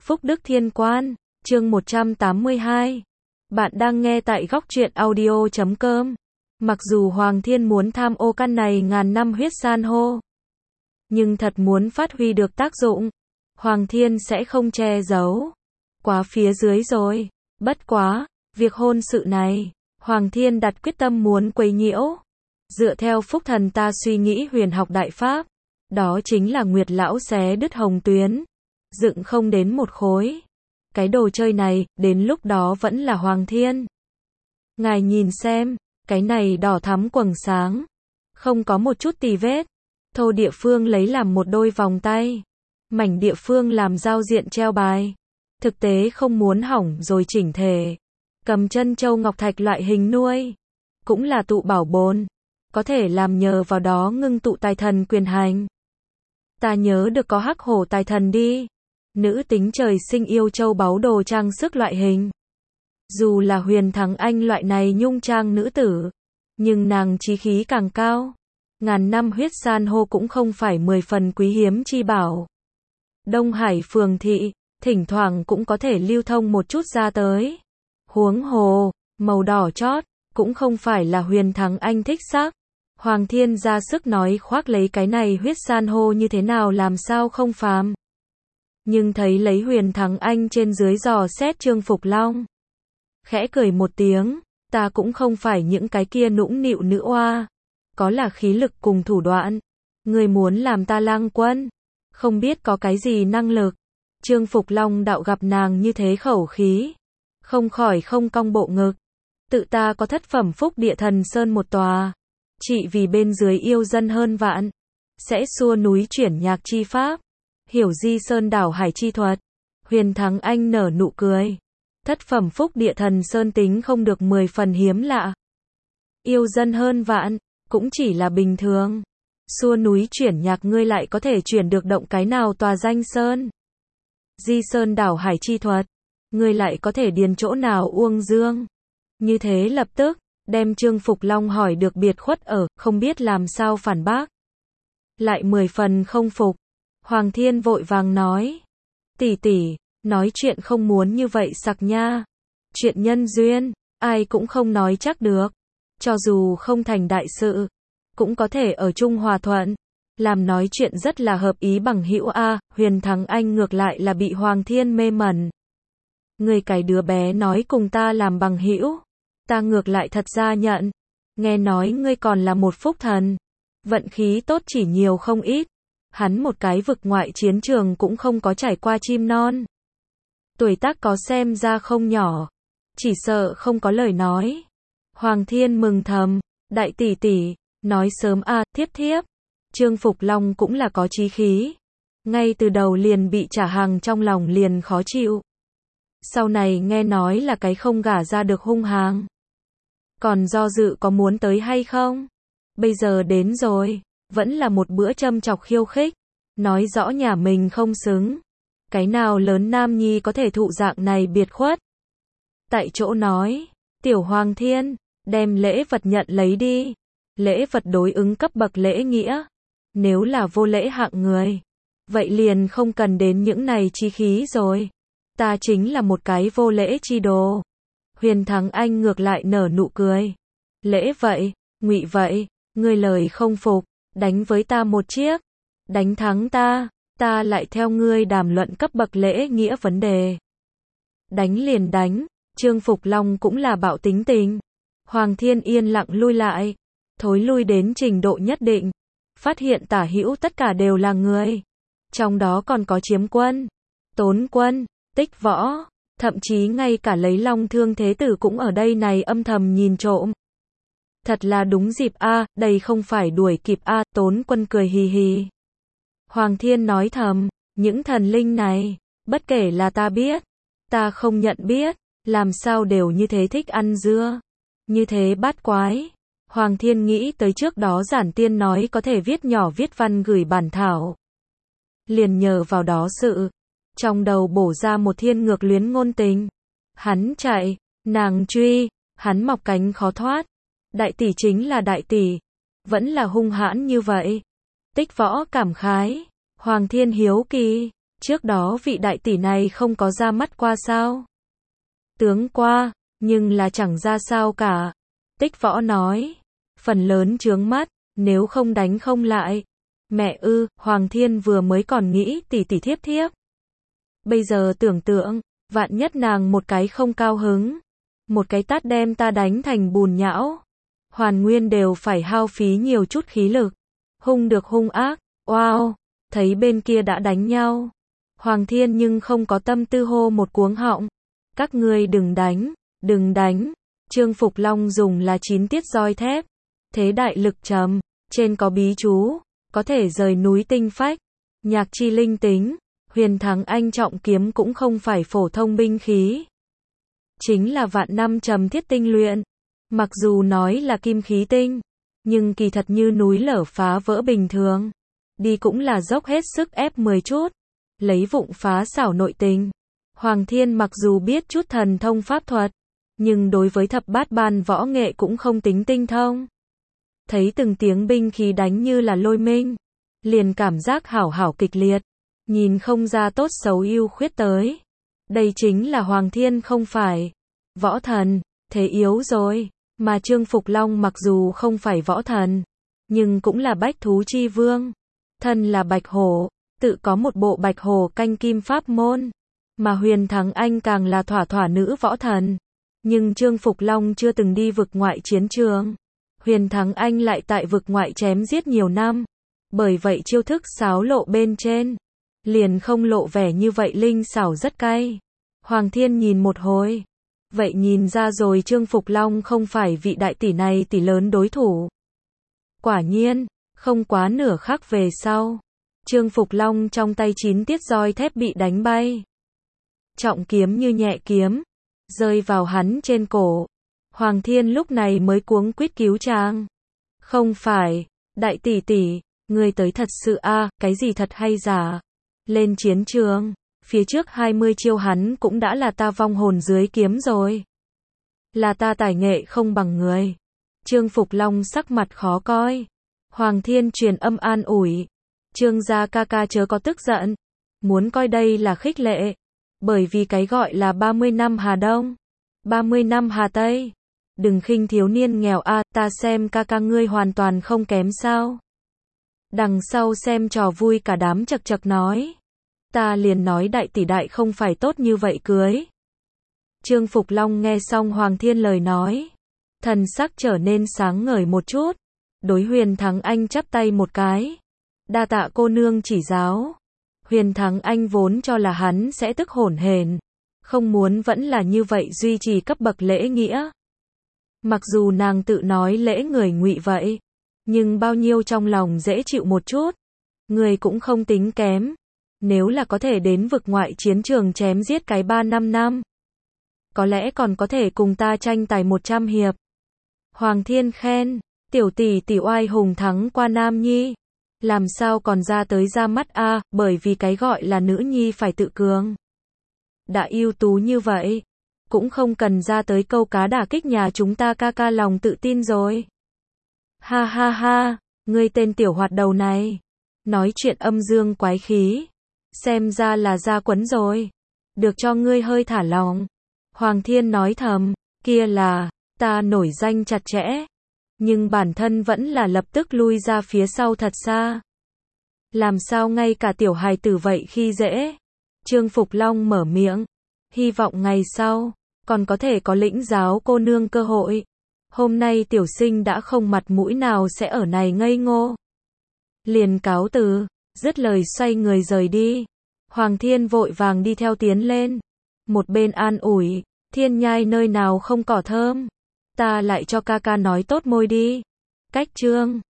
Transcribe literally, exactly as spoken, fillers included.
Phúc Đức Thiên Quan, chương một trăm tám mươi hai. Bạn đang nghe tại góc truyện audio chấm com. Mặc dù Hoàng Thiên muốn tham ô căn này ngàn năm huyết san hô, nhưng thật muốn phát huy được tác dụng, Hoàng Thiên sẽ không che giấu. Quá phía dưới rồi. Bất quá, việc hôn sự này, Hoàng Thiên đặt quyết tâm muốn quấy nhiễu. Dựa theo Phúc Thần ta suy nghĩ huyền học đại pháp, đó chính là Nguyệt lão xé đứt hồng tuyến, dựng không đến một khối. Cái đồ chơi này, đến lúc đó vẫn là Hoàng Thiên. Ngài nhìn xem, cái này đỏ thắm quầng sáng, không có một chút tì vết. Thô địa phương lấy làm một đôi vòng tay, mảnh địa phương làm giao diện treo bài. Thực tế không muốn hỏng rồi chỉnh thể. Cầm chân châu ngọc thạch loại hình nuôi, cũng là tụ bảo bồn, có thể làm nhờ vào đó ngưng tụ tài thần quyền hành. Ta nhớ được có hắc hổ tài thần đi. Nữ tính trời sinh yêu châu báu đồ trang sức loại hình. Dù là Huyền Thắng Anh loại này nhung trang nữ tử, nhưng nàng chí khí càng cao. Ngàn năm huyết san hô cũng không phải mười phần quý hiếm chi bảo. Đông Hải phường thị, thỉnh thoảng cũng có thể lưu thông một chút ra tới. Huống hồ, màu đỏ chót, cũng không phải là Huyền Thắng Anh thích sắc. Hoàng Thiên ra sức nói khoác lấy cái này huyết san hô như thế nào làm sao không phàm. Nhưng thấy lấy Huyền Thắng Anh trên dưới dò xét Trương Phục Long, khẽ cười một tiếng, ta cũng không phải những cái kia nũng nịu nữ oa, có là khí lực cùng thủ đoạn. Người muốn làm ta lang quân, không biết có cái gì năng lực. Trương Phục Long đạo gặp nàng như thế khẩu khí, không khỏi không cong bộ ngực. Tự ta có thất phẩm phúc địa thần sơn một tòa, chỉ vì bên dưới yêu dân hơn vạn, sẽ xua núi chuyển nhạc chi pháp, hiểu di sơn đảo hải chi thuật. Huyền Thắng Anh nở nụ cười. Thất phẩm phúc địa thần sơn tính không được mười phần hiếm lạ. Yêu dân hơn vạn, cũng chỉ là bình thường. Xua núi chuyển nhạc ngươi lại có thể chuyển được động cái nào tòa danh sơn. Di sơn đảo hải chi thuật, ngươi lại có thể điền chỗ nào uông dương. Như thế lập tức, đem Trương Phục Long hỏi được biệt khuất ở, không biết làm sao phản bác. Lại mười phần không phục. Hoàng Thiên vội vàng nói. Tỷ tỷ, nói chuyện không muốn như vậy sặc nha. Chuyện nhân duyên, ai cũng không nói chắc được. Cho dù không thành đại sự, cũng có thể ở chung hòa thuận. Làm nói chuyện rất là hợp ý bằng hữu a. Huyền Thắng Anh ngược lại là bị Hoàng Thiên mê mẩn. Người cái đứa bé nói cùng ta làm bằng hữu, ta ngược lại thật ra nhận. Nghe nói ngươi còn là một phúc thần, vận khí tốt chỉ nhiều không ít. Hắn một cái vực ngoại chiến trường cũng không có trải qua chim non. Tuổi tác có xem ra không nhỏ, chỉ sợ không có lời nói. Hoàng Thiên mừng thầm, đại tỷ tỷ, nói sớm a. À, thiếp thiếp. Trương Phục Long cũng là có chí khí, ngay từ đầu liền bị trả hàng trong lòng liền khó chịu. Sau này nghe nói là cái không gả ra được hung hăng, còn do dự có muốn tới hay không. Bây giờ đến rồi, vẫn là một bữa châm chọc khiêu khích, nói rõ nhà mình không xứng. Cái nào lớn nam nhi có thể thụ dạng này biệt khuất. Tại chỗ nói, tiểu Hoàng Thiên, đem lễ vật nhận lấy đi. Lễ vật đối ứng cấp bậc lễ nghĩa. Nếu là vô lễ hạng người, vậy liền không cần đến những này chi khí rồi. Ta chính là một cái vô lễ chi đồ. Huyền Thắng Anh ngược lại nở nụ cười. Lễ vậy, ngụy vậy, ngươi lời không phục, đánh với ta một chiếc. Đánh thắng ta, ta lại theo ngươi đàm luận cấp bậc lễ nghĩa vấn đề. Đánh liền đánh. Trương Phục Long cũng là bạo tính tình. Hoàng Thiên yên lặng lui lại, thối lui đến trình độ nhất định, phát hiện tả hữu tất cả đều là người, trong đó còn có Chiếm Quân, Tốn Quân, Tích Võ, thậm chí ngay cả lấy Long Thương Thế Tử cũng ở đây này âm thầm nhìn trộm. Thật là đúng dịp a, à, đây không phải đuổi kịp a. À, Tốn Quân cười hì hì. Hoàng Thiên nói thầm, những thần linh này, bất kể là ta biết, ta không nhận biết, làm sao đều như thế thích ăn dưa, như thế bát quái. Hoàng Thiên nghĩ tới trước đó Giản Tiên nói có thể viết nhỏ viết văn gửi bản thảo, liền nhờ vào đó sự, trong đầu bổ ra một thiên ngược luyến ngôn tình. Hắn chạy, nàng truy, hắn mọc cánh khó thoát. Đại tỷ chính là đại tỷ, vẫn là hung hãn như vậy. Tích Võ cảm khái, Hoàng Thiên hiếu kỳ, Trước đó vị đại tỷ này không có ra mắt qua sao? Tướng qua, nhưng là chẳng ra sao cả. Tích Võ nói, phần lớn chướng mắt, nếu không đánh không lại. Mẹ ư, Hoàng Thiên vừa mới còn nghĩ tỷ tỷ thiếp thiếp. Bây giờ tưởng tượng, vạn nhất nàng một cái không cao hứng, một cái tát đem ta đánh thành bùn nhão. Hoàn Nguyên đều phải hao phí nhiều chút khí lực. Hung được hung ác, wow, thấy bên kia đã đánh nhau. Hoàng Thiên nhưng không có tâm tư hô một cuống họng. Các ngươi đừng đánh, đừng đánh. Trương Phục Long dùng là chín tiết roi thép. Thế đại lực trầm, trên có bí chú, có thể rời núi tinh phách. Nhạc chi linh tính, Huyền Thắng Anh trọng kiếm cũng không phải phổ thông binh khí. Chính là vạn năm trầm thiết tinh luyện. Mặc dù nói là kim khí tinh, nhưng kỳ thật như núi lở phá vỡ bình thường. Đi cũng là dốc hết sức ép mười chút. Lấy vụng phá xảo nội tình. Hoàng Thiên mặc dù biết chút thần thông pháp thuật, nhưng đối với thập bát ban võ nghệ cũng không tính tinh thông. Thấy từng tiếng binh khí đánh như là lôi minh, liền cảm giác hảo hảo kịch liệt, nhìn không ra tốt xấu ưu khuyết tới. Đây chính là Hoàng Thiên không phải võ thần, thế yếu rồi, mà Trương Phục Long mặc dù không phải võ thần, nhưng cũng là bách thú chi vương, thân là bạch hổ, tự có một bộ bạch hổ canh kim pháp môn, mà Huyền Thắng Anh càng là thỏa thỏa nữ võ thần. Nhưng Trương Phục Long chưa từng đi vực ngoại chiến trường. Huyền Thắng Anh lại tại vực ngoại chém giết nhiều năm. Bởi vậy chiêu thức xáo lộ bên trên, liền không lộ vẻ như vậy linh xảo rất cay. Hoàng Thiên nhìn một hồi. Vậy nhìn ra rồi Trương Phục Long không phải vị đại tỷ này tỷ lớn đối thủ. Quả nhiên, không quá nửa khắc về sau. Trương Phục Long trong tay chín tiết roi thép bị đánh bay. Trọng kiếm như nhẹ kiếm, rơi vào hắn trên cổ. Hoàng Thiên lúc này mới cuống quýt cứu chàng. Không phải, đại tỷ tỷ, ngươi tới thật sự a, à, cái gì thật hay giả? Lên chiến trường, phía trước hai mươi chiêu hắn cũng đã là ta vong hồn dưới kiếm rồi. Là ta tài nghệ không bằng người. Trương Phục Long sắc mặt khó coi. Hoàng Thiên truyền âm an ủi. Trương gia ca ca chớ có tức giận. Muốn coi đây là khích lệ. Bởi vì cái gọi là ba mươi năm Hà Đông, ba mươi năm Hà Tây. Đừng khinh thiếu niên nghèo a, à, ta xem ca ca ngươi hoàn toàn không kém sao. Đằng sau xem trò vui cả đám chật chật nói. Ta liền nói đại tỷ đại không phải tốt như vậy cưới. Trương Phục Long nghe xong Hoàng Thiên lời nói, thần sắc trở nên sáng ngời một chút. Đối Huyền Thắng Anh chắp tay một cái. Đa tạ cô nương chỉ giáo. Huyền Thắng Anh vốn cho là hắn sẽ tức hổn hển, không muốn vẫn là như vậy duy trì cấp bậc lễ nghĩa. Mặc dù nàng tự nói lễ người ngụy vậy, nhưng bao nhiêu trong lòng dễ chịu một chút. Người cũng không tính kém. Nếu là có thể đến vực ngoại chiến trường chém giết cái ba năm năm, có lẽ còn có thể cùng ta tranh tài một trăm hiệp. Hoàng Thiên khen, tiểu tỷ tỷ oai hùng thắng qua nam nhi. Làm sao còn ra tới ra mắt a, à, bởi vì cái gọi là nữ nhi phải tự cường. Đã ưu tú như vậy, cũng không cần ra tới câu cá đả kích nhà chúng ta ca ca lòng tự tin rồi. Ha ha ha, ngươi tên tiểu hoạt đầu này, nói chuyện âm dương quái khí, xem ra là ra quấn rồi. Được cho ngươi hơi thả lòng. Hoàng Thiên nói thầm, kia là, ta nổi danh chặt chẽ. Nhưng bản thân vẫn là lập tức lui ra phía sau thật xa. Làm sao ngay cả tiểu hài tử vậy khi dễ? Trương Phục Long mở miệng. Hy vọng ngày sau, còn có thể có lĩnh giáo cô nương cơ hội. Hôm nay tiểu sinh đã không mặt mũi nào sẽ ở này ngây ngô. Liền cáo từ, dứt lời xoay người rời đi. Hoàng Thiên vội vàng đi theo tiến lên. Một bên an ủi, Thiên nhai nơi nào không cỏ thơm. Ta lại cho ca ca nói tốt môi đi. Cách chương